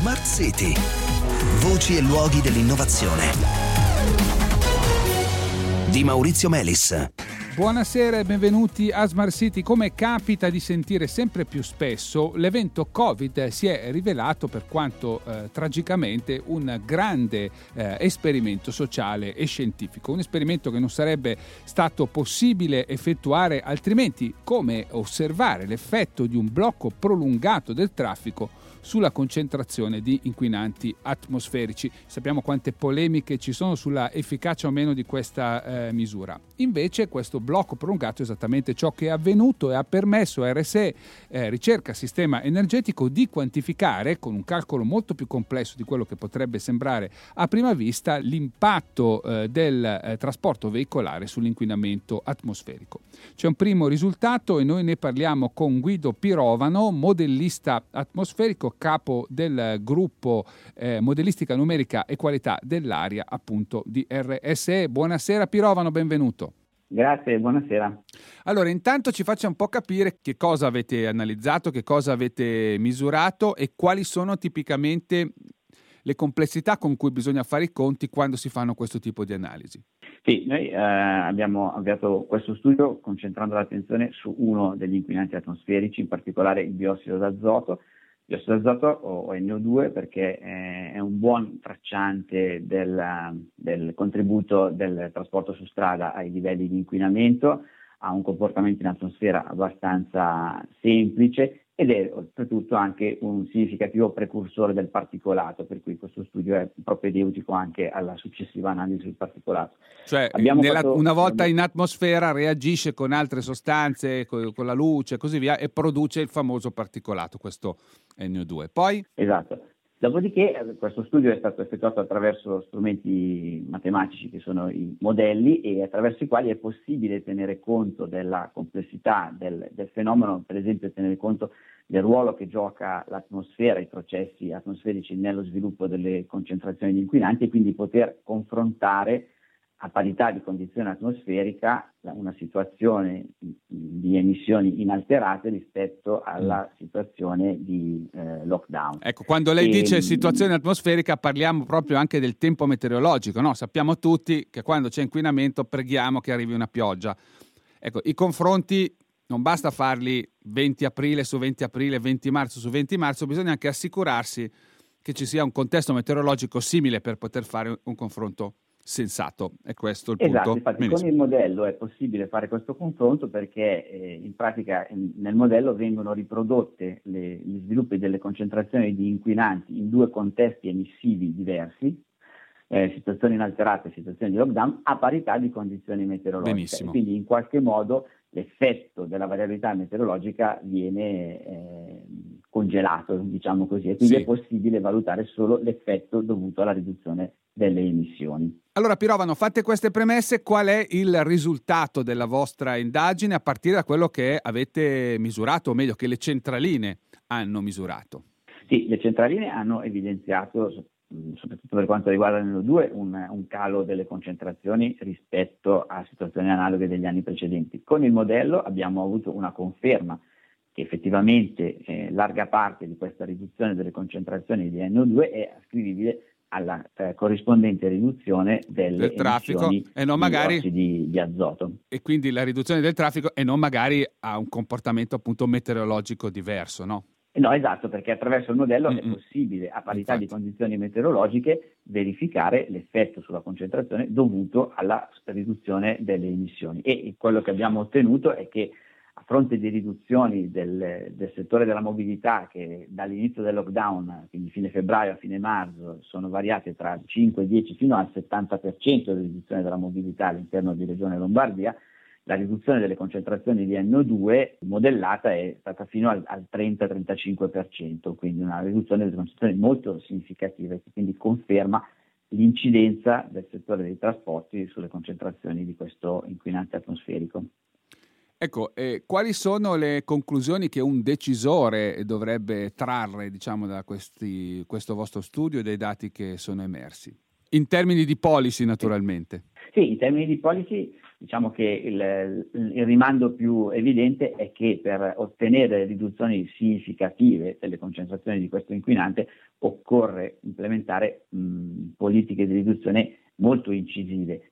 Smart City. Voci e luoghi dell'innovazione. Di Maurizio Melis. Buonasera e benvenuti a Smart City. Come capita di sentire sempre più spesso, l'evento Covid si è rivelato, per quanto tragicamente, un grande esperimento sociale e scientifico. Un esperimento che non sarebbe stato possibile effettuare altrimenti, come osservare l'effetto di un blocco prolungato del traffico sulla concentrazione di inquinanti atmosferici. Sappiamo quante polemiche ci sono sulla efficacia o meno di questa misura. Invece questo blocco prolungato è esattamente ciò che è avvenuto e ha permesso a RSE, Ricerca Sistema Energetico, di quantificare, con un calcolo molto più complesso di quello che potrebbe sembrare a prima vista, l'impatto del trasporto veicolare sull'inquinamento atmosferico. C'è un primo risultato e noi ne parliamo con Guido Pirovano, modellista atmosferico, capo del gruppo Modellistica Numerica e Qualità dell'Aria, appunto, di RSE. Buonasera Pirovano, benvenuto. Grazie, buonasera. Allora, intanto ci faccia un po' capire che cosa avete analizzato, che cosa avete misurato e quali sono tipicamente le complessità con cui bisogna fare i conti quando si fanno questo tipo di analisi. Sì, noi abbiamo avviato questo studio concentrando l'attenzione su uno degli inquinanti atmosferici, in particolare il biossido d'azoto. Biossido d'azoto o NO2 perché è un buon tracciante del contributo del trasporto su strada ai livelli di inquinamento, ha un comportamento in atmosfera abbastanza semplice ed è oltretutto anche un significativo precursore del particolato, per cui questo studio è propedeutico anche alla successiva analisi del particolato. Cioè, una volta in atmosfera reagisce con altre sostanze, con la luce e così via, e produce il famoso particolato, questo NO2. Poi? Esatto. Dopodiché questo studio è stato effettuato attraverso strumenti matematici che sono i modelli e attraverso i quali è possibile tenere conto della complessità del fenomeno, per esempio tenere conto del ruolo che gioca l'atmosfera, i processi atmosferici nello sviluppo delle concentrazioni di inquinanti e quindi poter confrontare a parità di condizione atmosferica una situazione di emissioni inalterate rispetto alla situazione di lockdown. Ecco, quando lei dice situazione atmosferica parliamo proprio anche del tempo meteorologico, no? Sappiamo tutti che quando c'è inquinamento preghiamo che arrivi una pioggia. Ecco, i confronti non basta farli 20 aprile su 20 aprile, 20 marzo su 20 marzo, bisogna anche assicurarsi che ci sia un contesto meteorologico simile per poter fare un confronto sensato, è questo il punto. Esatto, infatti con il modello è possibile fare questo confronto perché in pratica nel modello vengono riprodotte gli sviluppi delle concentrazioni di inquinanti in due contesti emissivi diversi, situazioni inalterate e situazioni di lockdown, a parità di condizioni meteorologiche. Benissimo. Quindi in qualche modo l'effetto della variabilità meteorologica viene congelato, diciamo così, e quindi sì, è possibile valutare solo l'effetto dovuto alla riduzione delle emissioni. Allora Pirovano, fatte queste premesse, qual è il risultato della vostra indagine a partire da quello che avete misurato, o meglio che le centraline hanno misurato? Sì, le centraline hanno evidenziato, soprattutto per quanto riguarda il NO2, un calo delle concentrazioni rispetto a situazioni analoghe degli anni precedenti. Con il modello abbiamo avuto una conferma che effettivamente larga parte di questa riduzione delle concentrazioni di NO2 è ascrivibile alla corrispondente riduzione delle traffico e non magari di azoto. E quindi la riduzione del traffico e non magari a un comportamento appunto meteorologico diverso, no? No, esatto, perché attraverso il modello è possibile, a parità di condizioni meteorologiche, verificare l'effetto sulla concentrazione dovuto alla riduzione delle emissioni. E quello che abbiamo ottenuto è che a fronte di riduzioni del settore della mobilità che dall'inizio del lockdown, quindi fine febbraio a fine marzo, sono variate tra 5, 10 fino al 70% di riduzione della mobilità all'interno di Regione Lombardia, la riduzione delle concentrazioni di NO2 modellata è stata fino al 30-35%, quindi una riduzione delle concentrazioni molto significativa e quindi conferma l'incidenza del settore dei trasporti sulle concentrazioni di questo inquinante atmosferico. Ecco, quali sono le conclusioni che un decisore dovrebbe trarre, diciamo, da questo vostro studio e dai dati che sono emersi? In termini di policy, naturalmente. Sì, in termini di policy diciamo che il rimando più evidente è che per ottenere riduzioni significative delle concentrazioni di questo inquinante occorre implementare politiche di riduzione molto incisive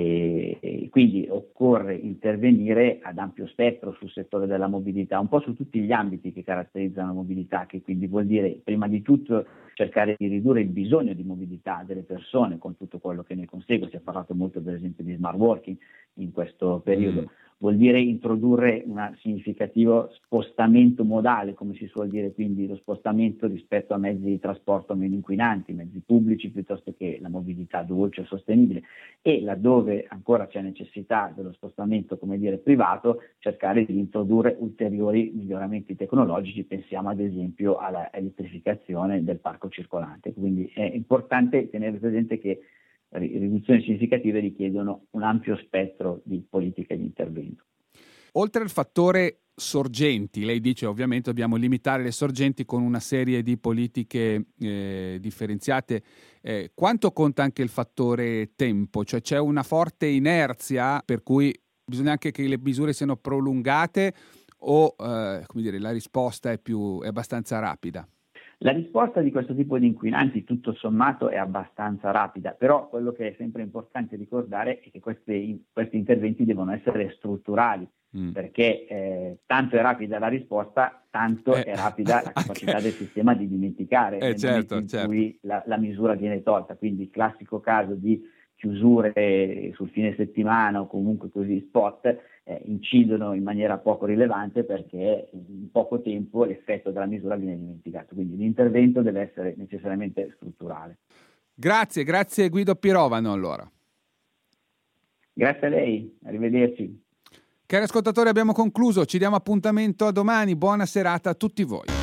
e quindi occorre intervenire ad ampio spettro sul settore della mobilità, un po' su tutti gli ambiti che caratterizzano la mobilità, che quindi vuol dire prima di tutto cercare di ridurre il bisogno di mobilità delle persone con tutto quello che ne consegue. Si è parlato molto per esempio di smart working in questo periodo. Vuol dire introdurre un significativo spostamento modale, come si suol dire, quindi lo spostamento rispetto a mezzi di trasporto meno inquinanti, mezzi pubblici piuttosto che la mobilità dolce e sostenibile, e laddove ancora c'è necessità dello spostamento, come dire, privato, cercare di introdurre ulteriori miglioramenti tecnologici, pensiamo ad esempio alla elettrificazione del parco circolante. Quindi è importante tenere presente che riduzioni significative richiedono un ampio spettro di politiche di intervento. Oltre al fattore sorgenti, lei dice ovviamente dobbiamo limitare le sorgenti con una serie di politiche differenziate, quanto conta anche il fattore tempo? Cioè c'è una forte inerzia per cui bisogna anche che le misure siano prolungate o come dire, la risposta è abbastanza rapida? La risposta di questo tipo di inquinanti tutto sommato è abbastanza rapida, però quello che è sempre importante ricordare è che questi interventi devono essere strutturali, perché tanto è rapida la risposta, tanto è rapida la capacità del sistema di dimenticare nel momento in cui la misura viene tolta. Quindi il classico caso di chiusure sul fine settimana o comunque così spot incidono in maniera poco rilevante perché in poco tempo l'effetto della misura viene dimenticato. Quindi l'intervento deve essere necessariamente strutturale. Grazie Guido Pirovano allora. Grazie a lei, arrivederci. Cari ascoltatori, abbiamo concluso, ci diamo appuntamento a domani, buona serata a tutti voi.